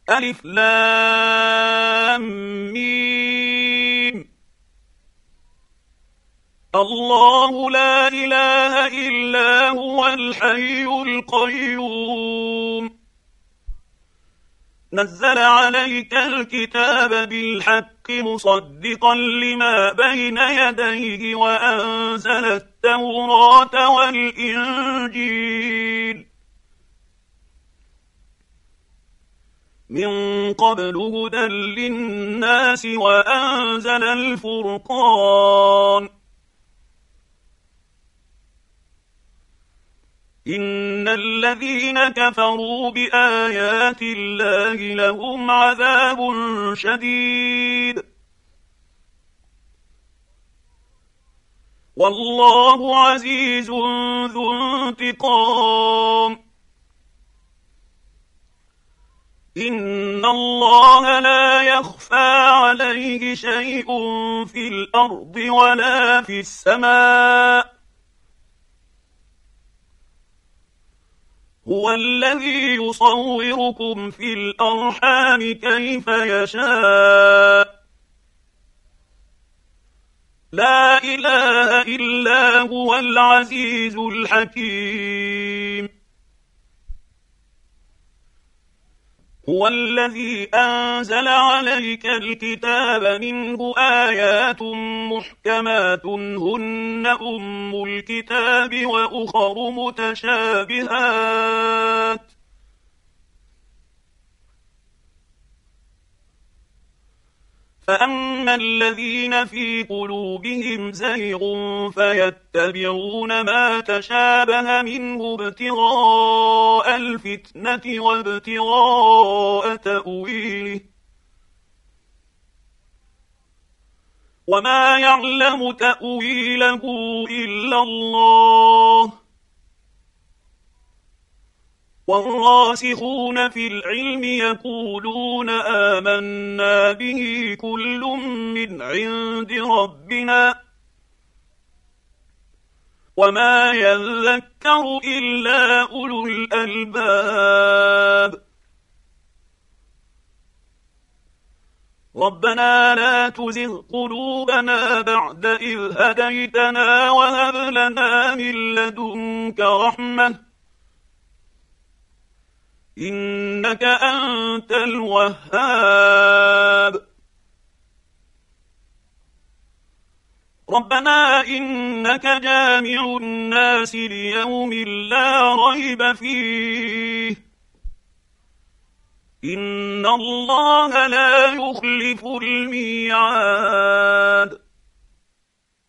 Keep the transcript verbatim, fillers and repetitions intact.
ألف لام ميم. الله لا إله إلا هو الحي القيوم نزل عليك الكتاب بالحق مصدقا لما بين يديه وأنزل التوراة والإنجيل من قبل هدى للناس وأنزل الفرقان إن الذين كفروا بآيات الله لهم عذاب شديد والله عزيز ذو انتقام إن الله لا يخفى عليه شيء في الأرض ولا في السماء هو الذي يصوركم في الأرحام كيف يشاء لا إله إلا هو العزيز الحكيم هو الذي أنزل عليك الكتاب منه آيات محكمات هن أم الكتاب وأخر متشابهات فأما الذين في قلوبهم زيغ فيتبعون ما تشابه منه ابتغاء الفتنة وابتغاء تأويله وما يعلم تأويله إلا الله والراسخون في العلم يقولون آمنا به كل من عند ربنا وما يذكر إلا أولو الألباب ربنا لا تزغ قلوبنا بعد إذ هديتنا وهب لنا من لدنك رحمة إنك أنت الوهاب ربنا إنك جامع الناس ليوم لا ريب فيه إن الله لا يخلف الميعاد